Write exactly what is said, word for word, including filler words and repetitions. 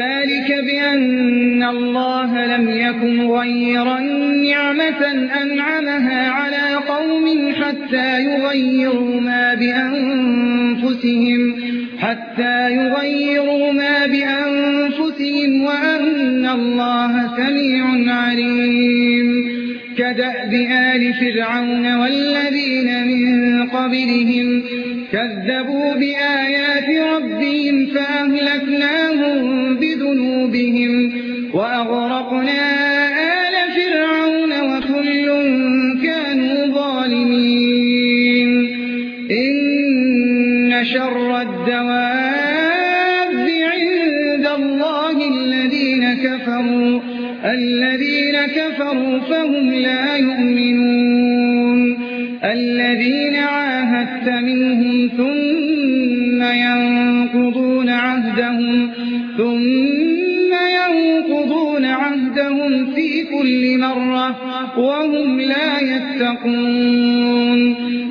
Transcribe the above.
ذلك بأن الله لم يكن مغيرا نعمة أنعمها على قوم حتى يغيروا ما بأنفسهم حتى يغيروا ما بأنفسهم وأن الله سميع عليم. كدأب آل فرعون والذين من قبلهم كذبوا بآيات ربهم فأهلكناهم بذنوبهم وأغرقنا آل فرعون وكل كانوا ظالمين. إن شر الدواب عند الله الذين كفروا الذين كفروا فهم لا يؤمنون. الذين عاهدت منهم ثم ينقضون عهدهم ثم ينقضون عهدهم في كل مرة وهم لا يتقون.